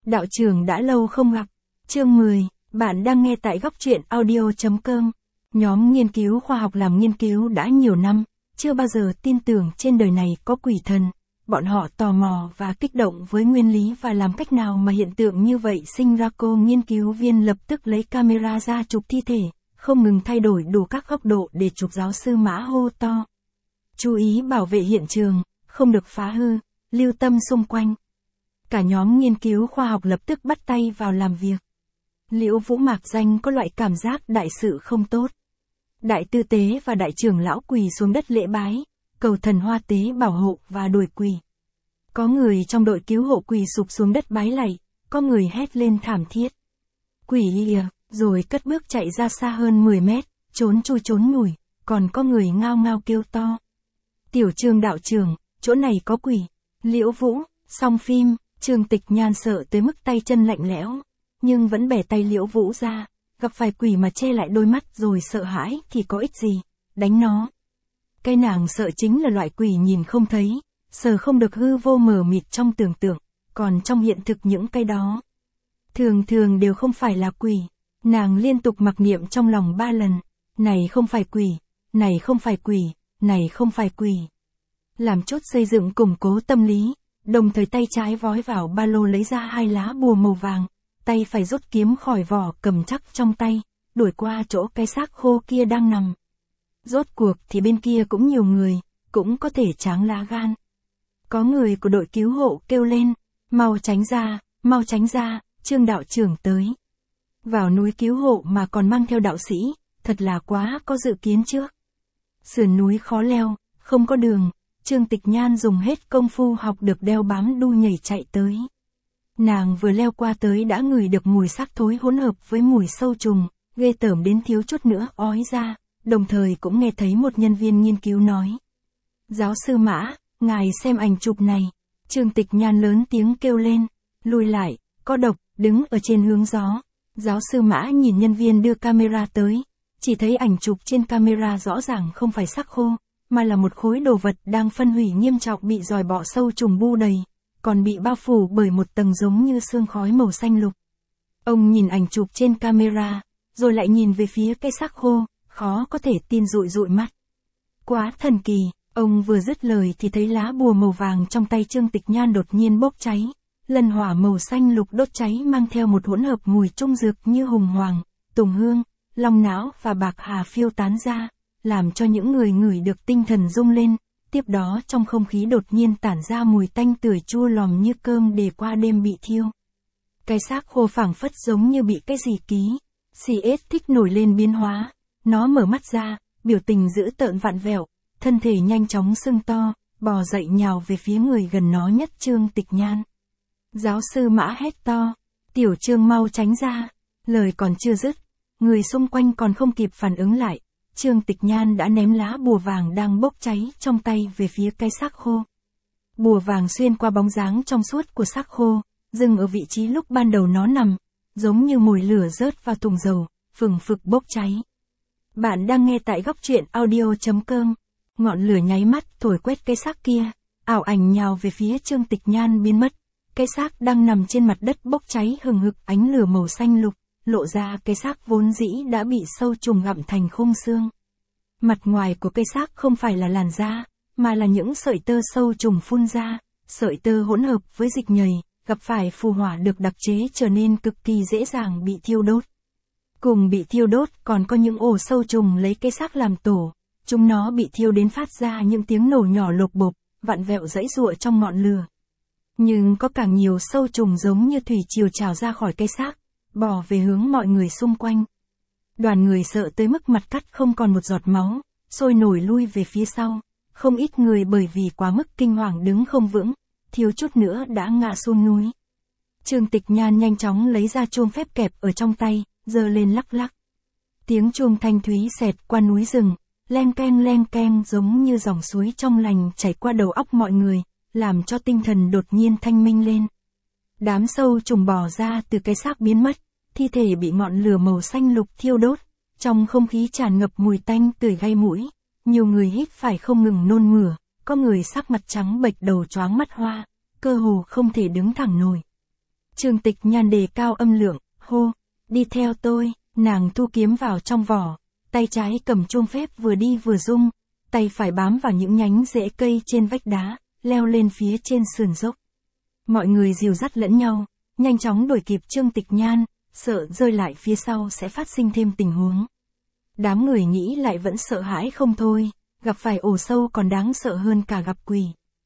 Đạo trưởng đã lâu không gặp. Chương 10, bạn đang nghe tại góc truyện audio.com. Nhóm nghiên cứu khoa học làm nghiên cứu đã nhiều năm, chưa bao giờ tin tưởng trên đời này có quỷ thần. Bọn họ tò mò và kích động với nguyên lý và làm cách nào mà hiện tượng như vậy sinh ra. Cô nghiên cứu viên lập tức lấy camera ra chụp thi thể, không ngừng thay đổi đủ các góc độ để chụp. Giáo sư Mã hô to: chú ý bảo vệ hiện trường, không được phá hư, lưu tâm xung quanh. Cả nhóm nghiên cứu khoa học lập tức bắt tay vào làm việc. Liễu Vũ mạc danh có loại cảm giác đại sự không tốt. Đại tư tế và đại trưởng lão quỳ xuống đất lễ bái, cầu thần hoa tế bảo hộ và đuổi quỷ. Có người trong đội cứu hộ quỳ sụp xuống đất bái lạy, có người hét lên thảm thiết: quỷ ìa, rồi cất bước chạy ra xa hơn 10 mét, trốn chui trốn nhủi, còn có người ngao ngao kêu to: Tiểu Trương đạo trưởng, chỗ này có quỷ. Liễu Vũ, xong phim. Trương Tịch Nhan sợ tới mức tay chân lạnh lẽo, nhưng vẫn bẻ tay Liễu Vũ ra. Gặp phải quỷ mà che lại đôi mắt rồi sợ hãi thì có ích gì, đánh nó. Cái nàng sợ chính là loại quỷ nhìn không thấy, sờ không được, hư vô mờ mịt trong tưởng tượng, còn trong hiện thực những cái đó thường thường đều không phải là quỷ. Nàng liên tục mặc niệm trong lòng 3 lần: này không phải quỷ, này không phải quỷ, này không phải quỷ. Làm chốt xây dựng củng cố tâm lý, đồng thời tay trái vói vào ba lô lấy ra 2 lá bùa màu vàng, tay phải rút kiếm khỏi vỏ cầm chắc trong tay, đuổi qua chỗ cái xác khô kia đang nằm. Rốt cuộc thì bên kia cũng nhiều người, cũng có thể tráng lá gan. Có người của đội cứu hộ kêu lên: mau tránh ra, Trương đạo trưởng tới. Vào núi cứu hộ mà còn mang theo đạo sĩ, thật là quá có dự kiến trước. Sườn núi khó leo, không có đường. Trương Tịch Nhan dùng hết công phu học được đeo bám đu nhảy chạy tới. Nàng vừa leo qua tới đã ngửi được mùi xác thối hỗn hợp với mùi sâu trùng, ghê tởm đến thiếu chút nữa ói ra, đồng thời cũng nghe thấy một nhân viên nghiên cứu nói: giáo sư Mã, ngài xem ảnh chụp này. Trương Tịch Nhan lớn tiếng kêu lên: lùi lại, có độc, đứng ở trên hướng gió. Giáo sư Mã nhìn nhân viên đưa camera tới, chỉ thấy ảnh chụp trên camera rõ ràng không phải xác khô, mà là một khối đồ vật đang phân hủy nghiêm trọng, bị giòi bọ sâu trùng bu đầy, còn bị bao phủ bởi một tầng giống như sương khói màu xanh lục. Ông nhìn ảnh chụp trên camera, rồi lại nhìn về phía cái xác khô, khó có thể tin dụi dụi mắt. Quá thần kỳ. Ông vừa dứt lời thì thấy lá bùa màu vàng trong tay Trương Tịch Nhan đột nhiên bốc cháy. Lân hỏa màu xanh lục đốt cháy mang theo một hỗn hợp mùi trung dược như hùng hoàng, tùng hương, long não và bạc hà phiêu tán ra, làm cho những người ngửi được tinh thần rung lên. Tiếp đó trong không khí đột nhiên tản ra mùi tanh tưởi chua lòm như cơm để qua đêm bị thiêu. Cái xác khô phảng phất giống như bị cái gì ký. CS thích nổi lên biến hóa. Nó mở mắt ra, biểu tình dữ tợn vặn vẹo, thân thể nhanh chóng sưng to, bò dậy nhào về phía người gần nó nhất, Trương Tịch Nhan. Giáo sư Mã hét to: Tiểu Trương mau tránh ra. Lời còn chưa dứt, người xung quanh còn không kịp phản ứng lại, Trương Tịch Nhan đã ném lá bùa vàng đang bốc cháy trong tay về phía cái xác khô. Bùa vàng xuyên qua bóng dáng trong suốt của xác khô, dừng ở vị trí lúc ban đầu nó nằm, giống như mồi lửa rớt vào thùng dầu, phừng phực bốc cháy. Bạn đang nghe tại góc truyện audio.com. Ngọn lửa nháy mắt thổi quét cái xác kia, ảo ảnh nhào về phía Trương Tịch Nhan biến mất. Cái xác đang nằm trên mặt đất bốc cháy hừng hực, ánh lửa màu xanh lục, lộ ra cái xác vốn dĩ đã bị sâu trùng gặm thành khung xương. Mặt ngoài của cây xác không phải là làn da, mà là những sợi tơ sâu trùng phun ra, sợi tơ hỗn hợp với dịch nhầy, gặp phải phù hỏa được đặc chế trở nên cực kỳ dễ dàng bị thiêu đốt. Cùng bị thiêu đốt còn có những ổ sâu trùng lấy cây xác làm tổ, chúng nó bị thiêu đến phát ra những tiếng nổ nhỏ lộp bộp, vặn vẹo giãy giụa trong ngọn lửa. Nhưng có càng nhiều sâu trùng giống như thủy triều trào ra khỏi cây xác, bò về hướng mọi người xung quanh. Đoàn người sợ tới mức mặt cắt không còn một giọt máu, sôi nổi lui về phía sau. Không ít người bởi vì quá mức kinh hoàng đứng không vững, thiếu chút nữa đã ngã xuống núi. Trương Tịch Nhan nhanh chóng lấy ra chuông phép kẹp ở trong tay, giơ lên lắc lắc. Tiếng chuông thanh thúy xẹt qua núi rừng, len keng giống như dòng suối trong lành chảy qua đầu óc mọi người, làm cho tinh thần đột nhiên thanh minh lên. Đám sâu trùng bò ra từ cái xác biến mất, thi thể bị ngọn lửa màu xanh lục thiêu đốt, trong không khí tràn ngập mùi tanh tưởi gai mũi, nhiều người hít phải không ngừng nôn mửa, có người sắc mặt trắng bệch, đầu choáng mắt hoa, cơ hồ không thể đứng thẳng nổi. Trương Tịch Nhan đề cao âm lượng, hô, đi theo tôi, nàng thu kiếm vào trong vỏ, tay trái cầm chuông phép vừa đi vừa rung, tay phải bám vào những nhánh rễ cây trên vách đá, leo lên phía trên sườn dốc. Mọi người dìu dắt lẫn nhau, nhanh chóng đuổi kịp Trương Tịch Nhan, sợ rơi lại phía sau sẽ phát sinh thêm tình huống. Đám người nghĩ lại vẫn sợ hãi không thôi, gặp phải ổ sâu còn đáng sợ hơn cả gặp quỷ.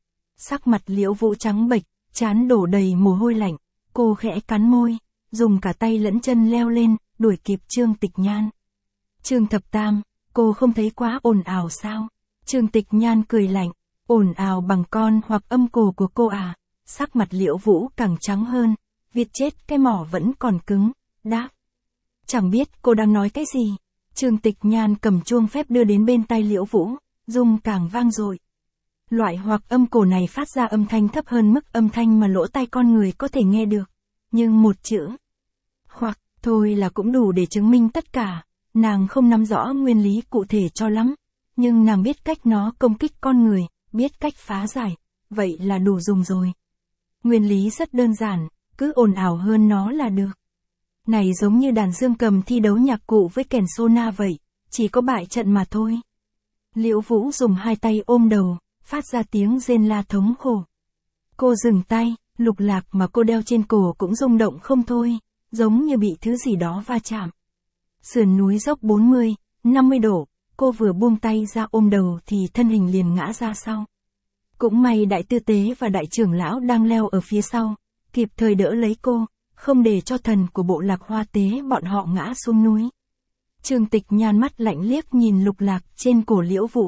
Sắc mặt Liễu Vũ trắng bệch, trán đổ đầy mồ hôi lạnh, cô khẽ cắn môi, dùng cả tay lẫn chân leo lên, đuổi kịp Trương Tịch Nhan. Trương Thập Tam, cô không thấy quá ồn ào sao? Trương Tịch Nhan cười lạnh, ồn ào bằng con hoặc âm cổ của cô à? Sắc mặt Liễu Vũ càng trắng hơn, viết chết cái mỏ vẫn còn cứng, đáp. Chẳng biết cô đang nói cái gì. Trương Tịch Nhan cầm chuông phép đưa đến bên tai Liễu Vũ, rung càng vang dội. Loại hoặc âm cổ này phát ra âm thanh thấp hơn mức âm thanh mà lỗ tai con người có thể nghe được. Nhưng một chữ hoặc thôi là cũng đủ để chứng minh tất cả. Nàng không nắm rõ nguyên lý cụ thể cho lắm, nhưng nàng biết cách nó công kích con người, biết cách phá giải, vậy là đủ dùng rồi. Nguyên lý rất đơn giản, cứ ồn ào hơn nó là được. Này giống như đàn dương cầm thi đấu nhạc cụ với kèn sona vậy, chỉ có bại trận mà thôi. Liễu Vũ dùng hai tay ôm đầu, phát ra tiếng rên la thống khổ. Cô dừng tay, lục lạc mà cô đeo trên cổ cũng rung động không thôi, giống như bị thứ gì đó va chạm. Sườn núi dốc 40, 50 độ, cô vừa buông tay ra ôm đầu thì thân hình liền ngã ra sau. Cũng may đại tư tế và đại trưởng lão đang leo ở phía sau, kịp thời đỡ lấy cô, không để cho thần của bộ Lạc Hoa tế bọn họ ngã xuống núi. Trương Tịch Nhan mắt lạnh liếc nhìn lục lạc trên cổ Liễu Vũ.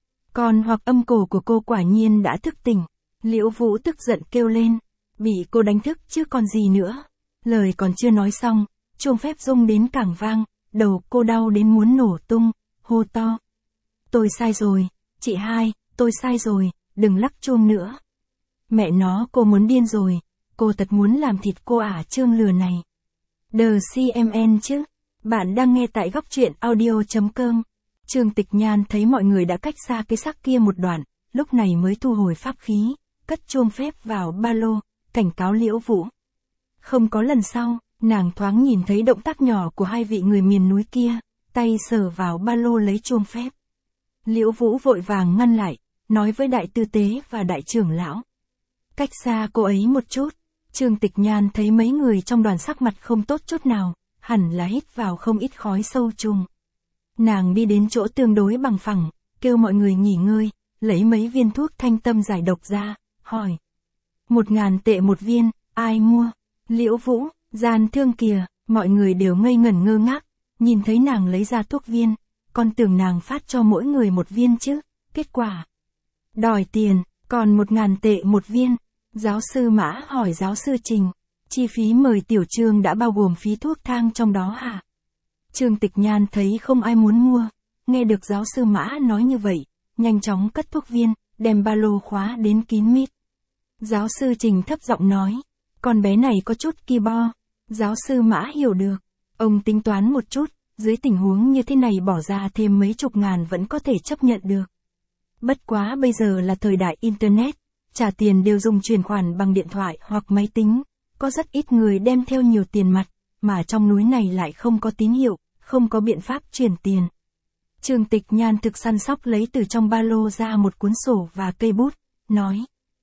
Còn hoặc âm cổ của cô quả nhiên đã thức tỉnh. Liễu Vũ tức giận kêu lên, bị cô đánh thức chứ còn gì nữa. Lời còn chưa nói xong, chuông phép rung đến càng vang, đầu cô đau đến muốn nổ tung, hô to. Tôi sai rồi, chị hai, tôi sai rồi, đừng lắc chuông nữa. Mẹ nó, cô muốn điên rồi, cô thật muốn làm thịt cô Trương lừa này. The CMN chứ, bạn đang nghe tại góc truyện audio.com. Trương Tịch Nhan thấy mọi người đã cách xa cái xác kia một đoạn, lúc này mới thu hồi pháp khí, cất chuông phép vào ba lô, cảnh cáo Liễu Vũ. Không có lần sau, nàng thoáng nhìn thấy động tác nhỏ của hai vị người miền núi kia, tay sờ vào ba lô lấy chuông phép. Liễu Vũ vội vàng ngăn lại, nói với đại tư tế và đại trưởng lão. Cách xa cô ấy một chút. Trương Tịch Nhan thấy mấy người trong đoàn sắc mặt không tốt chút nào, hẳn là hít vào không ít khói sâu trùng. Nàng đi đến chỗ tương đối bằng phẳng, kêu mọi người nghỉ ngơi, lấy mấy viên thuốc thanh tâm giải độc ra, hỏi. 1.000 tệ một viên, ai mua? Liễu Vũ, gian thương kìa, mọi người đều ngây ngẩn ngơ ngác, nhìn thấy nàng lấy ra thuốc viên, còn tưởng nàng phát cho mỗi người một viên chứ, kết quả. Đòi tiền, còn 1.000 tệ một viên. Giáo sư Mã hỏi giáo sư Trình, chi phí mời tiểu Trương đã bao gồm phí thuốc thang trong đó hả? Trương Tịch Nhan thấy không ai muốn mua, nghe được giáo sư Mã nói như vậy, nhanh chóng cất thuốc viên, đem ba lô khóa đến kín mít. Giáo sư Trình thấp giọng nói, con bé này có chút ki bo. Giáo sư Mã hiểu được, ông tính toán một chút, dưới tình huống như thế này bỏ ra thêm mấy chục ngàn vẫn có thể chấp nhận được. Bất quá bây giờ là thời đại Internet, trả tiền đều dùng chuyển khoản bằng điện thoại hoặc máy tính, có rất ít người đem theo nhiều tiền mặt, mà trong núi này lại không có tín hiệu, không có biện pháp chuyển tiền. Trương Tịch Nhan thực săn sóc lấy từ trong ba lô ra một cuốn sổ và cây bút, nói.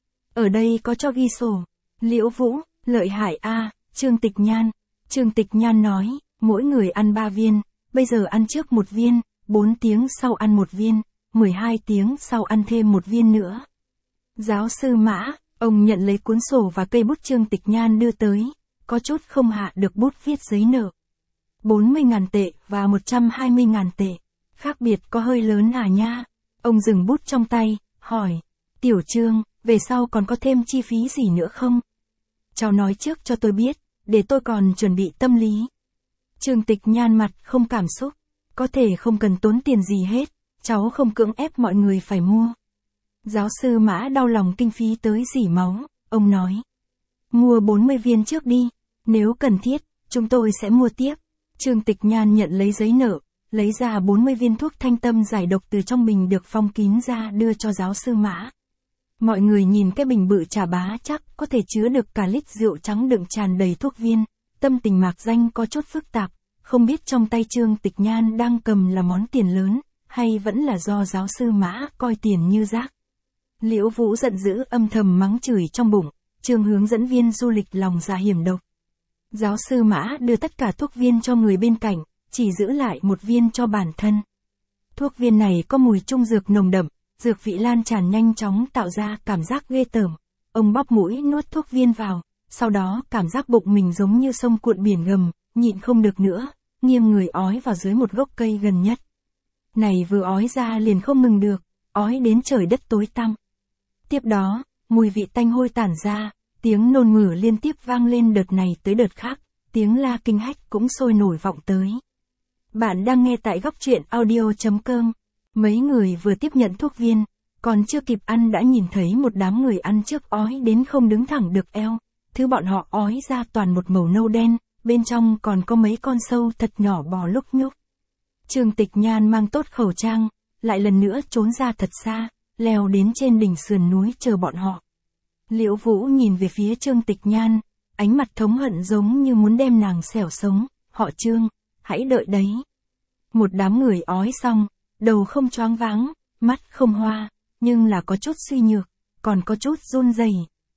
Ở đây có cho ghi sổ. Liễu Vũ, lợi hại Trương Tịch Nhan. Trương Tịch Nhan nói, mỗi người ăn 3 viên, bây giờ ăn trước 1 viên, 4 tiếng sau ăn 1 viên, 12 tiếng sau ăn thêm 1 viên nữa. Giáo sư Mã, ông nhận lấy cuốn sổ và cây bút Trương Tịch Nhan đưa tới, có chút không hạ được bút viết giấy nợ. 40.000 tệ và 120.000 tệ, khác biệt có hơi lớn nha. Ông dừng bút trong tay, hỏi, tiểu Trương, về sau còn có thêm chi phí gì nữa không? Cháu nói trước cho tôi biết, để tôi còn chuẩn bị tâm lý. Trương Tịch Nhan mặt không cảm xúc, có thể không cần tốn tiền gì hết, cháu không cưỡng ép mọi người phải mua. Giáo sư Mã đau lòng kinh phí tới rỉ máu, ông nói. Mua 40 viên trước đi, nếu cần thiết, chúng tôi sẽ mua tiếp. Trương Tịch Nhan nhận lấy giấy nợ, lấy ra 40 viên thuốc thanh tâm giải độc từ trong bình được phong kín ra đưa cho giáo sư Mã. Mọi người nhìn cái bình bự chà bá chắc có thể chứa được cả lít rượu trắng đựng tràn đầy thuốc viên, tâm tình mạc danh có chút phức tạp, không biết trong tay Trương Tịch Nhan đang cầm là món tiền lớn, hay vẫn là do giáo sư Mã coi tiền như rác. Liễu Vũ giận dữ âm thầm mắng chửi trong bụng, Trương hướng dẫn viên du lịch lòng dạ hiểm độc. Giáo sư Mã đưa tất cả thuốc viên cho người bên cạnh, chỉ giữ lại một viên cho bản thân. Thuốc viên này có mùi trung dược nồng đậm, dược vị lan tràn nhanh chóng tạo ra cảm giác ghê tởm. Ông bóp mũi nuốt thuốc viên vào, sau đó cảm giác bụng mình giống như sông cuộn biển gầm, nhịn không được nữa, nghiêng người ói vào dưới một gốc cây gần nhất. Này vừa ói ra liền không ngừng được, ói đến trời đất tối tăm. Tiếp đó, mùi vị tanh hôi tản ra, tiếng nôn mửa liên tiếp vang lên đợt này tới đợt khác, tiếng la kinh hách cũng sôi nổi vọng tới. Bạn đang nghe tại góc truyện audio.com. Mấy người vừa tiếp nhận thuốc viên, còn chưa kịp ăn đã nhìn thấy một đám người ăn trước ói đến không đứng thẳng được eo. Thứ bọn họ ói ra toàn một màu nâu đen, bên trong còn có mấy con sâu thật nhỏ bò lúc nhúc. Trương Tịch Nhan mang tốt khẩu trang, lại lần nữa trốn ra thật xa, leo đến trên đỉnh sườn núi chờ bọn họ. Liễu Vũ nhìn về phía Trương Tịch Nhan, ánh mặt thống hận giống như muốn đem nàng xẻo sống. Họ Trương, hãy đợi đấy. Một đám người ói xong, đầu không choáng váng, mắt không hoa, nhưng là có chút suy nhược, còn có chút run rẩy.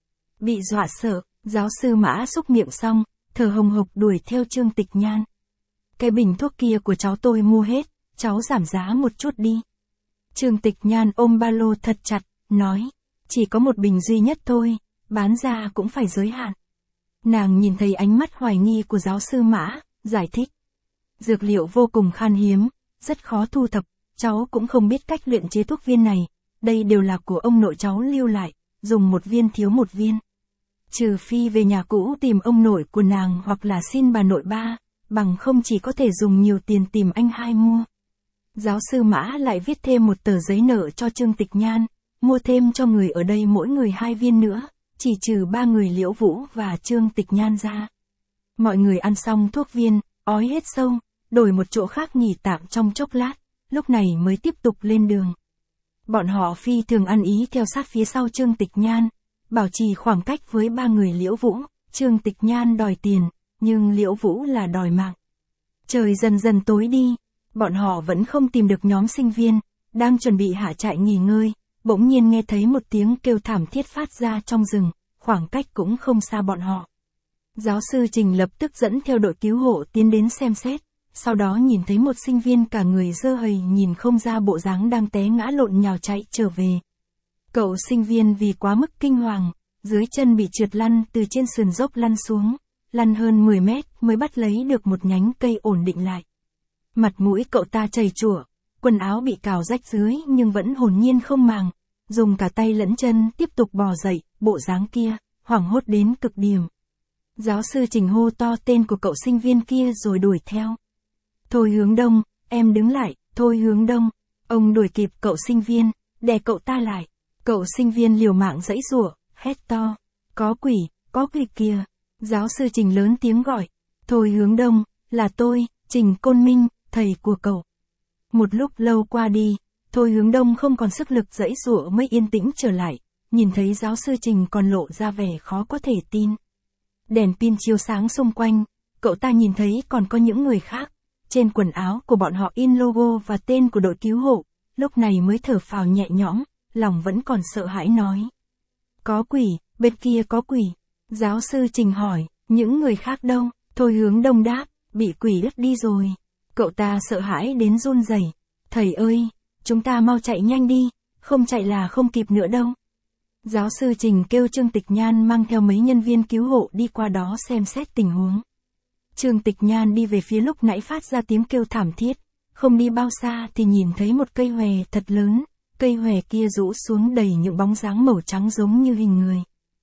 Bị dọa sợ, giáo sư Mã xúc miệng xong, thở hồng hộc đuổi theo Trương Tịch Nhan. Cái bình thuốc kia của cháu tôi mua hết, cháu giảm giá một chút đi. Trương Tịch Nhan ôm ba lô thật chặt, nói, chỉ có một bình duy nhất thôi, bán ra cũng phải giới hạn. Nàng nhìn thấy ánh mắt hoài nghi của giáo sư Mã, giải thích. Dược liệu vô cùng khan hiếm, rất khó thu thập, cháu cũng không biết cách luyện chế thuốc viên này, đây đều là của ông nội cháu lưu lại, dùng một viên thiếu một viên. Trừ phi về nhà cũ tìm ông nội của nàng hoặc là xin bà nội ba, bằng không chỉ có thể dùng nhiều tiền tìm anh hai mua. Giáo sư Mã lại viết thêm một tờ giấy nợ cho Trương Tịch Nhan, mua thêm cho người ở đây mỗi người 2 viên nữa, chỉ trừ 3 người Liễu Vũ và Trương Tịch Nhan ra. Mọi người ăn xong thuốc viên, ói hết sâu, đổi một chỗ khác nghỉ tạm trong chốc lát, lúc này mới tiếp tục lên đường. Bọn họ phi thường ăn ý theo sát phía sau Trương Tịch Nhan, bảo trì khoảng cách với 3 người Liễu Vũ. Trương Tịch Nhan đòi tiền, nhưng Liễu Vũ là đòi mạng. Trời dần dần tối đi, bọn họ vẫn không tìm được nhóm sinh viên, đang chuẩn bị hạ trại nghỉ ngơi, bỗng nhiên nghe thấy một tiếng kêu thảm thiết phát ra trong rừng, khoảng cách cũng không xa bọn họ. Giáo sư Trình lập tức dẫn theo đội cứu hộ tiến đến xem xét, sau đó nhìn thấy một sinh viên cả người dơ hầy nhìn không ra bộ dáng đang té ngã lộn nhào chạy trở về. Cậu sinh viên vì quá mức kinh hoàng, dưới chân bị trượt lăn từ trên sườn dốc lăn xuống, lăn hơn 10 mét mới bắt lấy được một nhánh cây ổn định lại. Mặt mũi cậu ta chảy chủa, quần áo bị cào rách dưới nhưng vẫn hồn nhiên không màng, dùng cả tay lẫn chân tiếp tục bò dậy, bộ dáng kia, hoảng hốt đến cực điểm. Giáo sư Trình hô to tên của cậu sinh viên kia rồi đuổi theo. Thôi Hướng Đông, em đứng lại, Thôi Hướng Đông. Ông đuổi kịp cậu sinh viên, đè cậu ta lại. Cậu sinh viên liều mạng giãy giụa, hét to. Có quỷ kìa. Giáo sư Trình lớn tiếng gọi. Thôi Hướng Đông, là tôi, Trình Côn Minh, thầy của cậu. Một lúc lâu qua đi, Thôi Hướng Đông không còn sức lực giãy giụa mới yên tĩnh trở lại, nhìn thấy giáo sư Trình còn lộ ra vẻ khó có thể tin. Đèn pin chiếu sáng xung quanh, cậu ta nhìn thấy còn có những người khác, trên quần áo của bọn họ in logo và tên của đội cứu hộ, lúc này mới thở phào nhẹ nhõm, lòng vẫn còn sợ hãi nói. Có quỷ, bên kia có quỷ. Giáo sư Trình hỏi, những người khác đâu? Thôi Hướng Đông đáp, bị quỷ đứt đi rồi. Cậu ta sợ hãi đến run rẩy. Thầy ơi, chúng ta mau chạy nhanh đi, không chạy là không kịp nữa đâu. Giáo sư Trình kêu Trương Tịch Nhan mang theo mấy nhân viên cứu hộ đi qua đó xem xét tình huống. Trương Tịch Nhan đi về phía lúc nãy phát ra tiếng kêu thảm thiết, không đi bao xa thì nhìn thấy một cây hòe thật lớn, cây hòe kia rũ xuống đầy những bóng dáng màu trắng giống như hình người.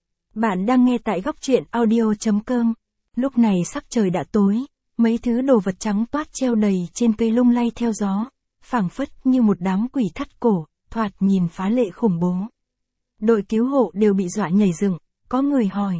Bạn đang nghe tại góc truyện audio.com. Lúc này sắc trời đã tối, mấy thứ đồ vật trắng toát treo đầy trên cây lung lay theo gió, phảng phất như một đám quỷ thắt cổ, thoạt nhìn phá lệ khủng bố. Đội cứu hộ đều bị dọa nhảy dựng, có người hỏi.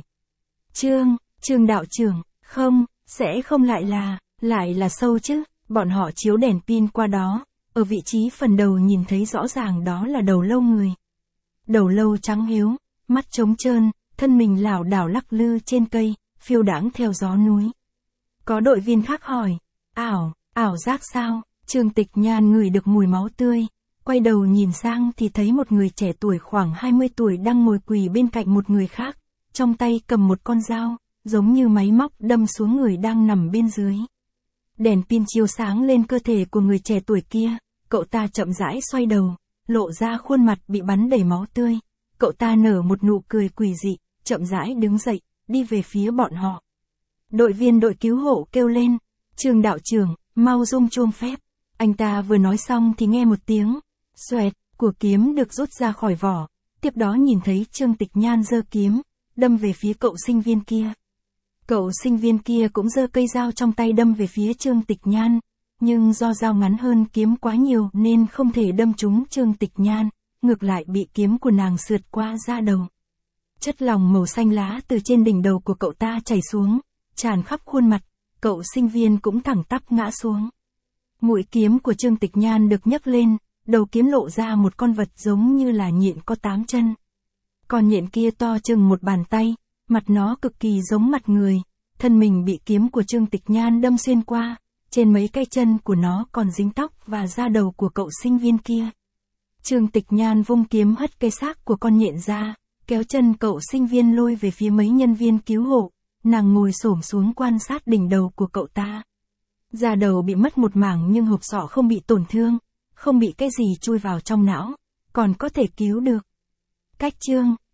Trương đạo trưởng, không, sẽ không lại là sâu chứ, bọn họ chiếu đèn pin qua đó, ở vị trí phần đầu nhìn thấy rõ ràng đó là đầu lâu người. đầu lâu trắng hiếu, mắt trống trơn, thân mình lảo đảo lắc lư trên cây, phiêu đãng theo gió núi. Có đội viên khác hỏi, ảo giác sao? Trương Tịch Nhan ngửi được mùi máu tươi, quay đầu nhìn sang thì thấy một người trẻ tuổi khoảng 20 tuổi đang ngồi quỳ bên cạnh một người khác, trong tay cầm một con dao, giống như máy móc đâm xuống người đang nằm bên dưới. Đèn pin chiếu sáng lên cơ thể của người trẻ tuổi kia, cậu ta chậm rãi xoay đầu, lộ ra khuôn mặt bị bắn đầy máu tươi. Cậu ta nở một nụ cười quỷ dị, chậm rãi đứng dậy, đi về phía bọn họ. Đội viên đội cứu hộ kêu lên, Trương đạo trưởng, mau rung chuông phép. Anh ta vừa nói xong thì nghe một tiếng, xoẹt, của kiếm được rút ra khỏi vỏ, tiếp đó nhìn thấy Trương Tịch Nhan giơ kiếm, đâm về phía cậu sinh viên kia. Cậu sinh viên kia cũng giơ cây dao trong tay đâm về phía Trương Tịch Nhan, nhưng do dao ngắn hơn kiếm quá nhiều nên không thể đâm trúng Trương Tịch Nhan, ngược lại bị kiếm của nàng sượt qua da đầu. Chất lỏng màu xanh lá từ trên đỉnh đầu của cậu ta chảy xuống, tràn khắp khuôn mặt, cậu sinh viên cũng thẳng tắp ngã xuống. Mũi kiếm của Trương Tịch Nhan được nhấc lên, đầu kiếm lộ ra một con vật giống như là nhện có 8 chân. Con nhện kia to chừng một bàn tay, mặt nó cực kỳ giống mặt người, thân mình bị kiếm của Trương Tịch Nhan đâm xuyên qua, trên mấy cái chân của nó còn dính tóc và da đầu của cậu sinh viên kia. Trương Tịch Nhan vung kiếm hất cây xác của con nhện ra, kéo chân cậu sinh viên lôi về phía mấy nhân viên cứu hộ, nàng ngồi xổm xuống quan sát đỉnh đầu của cậu ta. Da đầu bị mất một mảng nhưng hộp sọ không bị tổn thương, không bị cái gì chui vào trong não, còn có thể cứu được. Cách chương